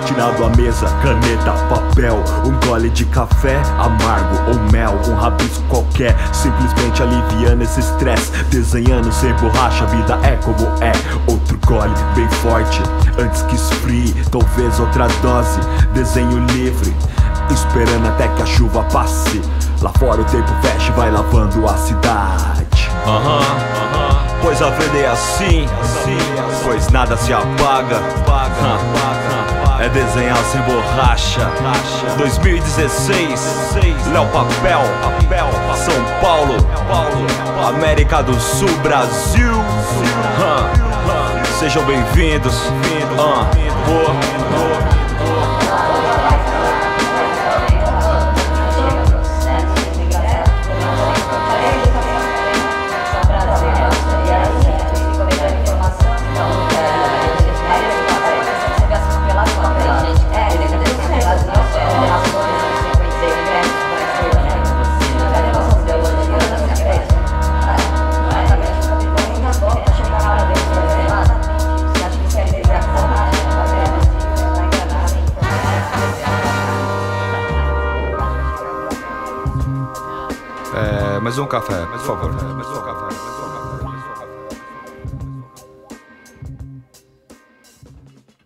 destinado à mesa, caneta, papel, um gole de café amargo ou mel, um rabisco qualquer, simplesmente aliviando esse estresse. Desenhando sem borracha, a vida é como é. Outro gole bem forte, antes que esfrie, talvez outra dose. Desenho livre, esperando até que a chuva passe. Lá fora o tempo fecha e vai lavando a cidade. Pois a vida é assim, pois nada se apaga. É desenhar sem borracha. 2016, Léo Papel, São Paulo, América do Sul, Brasil. Sejam bem-vindos. Mais um café, por favor. Mais um café.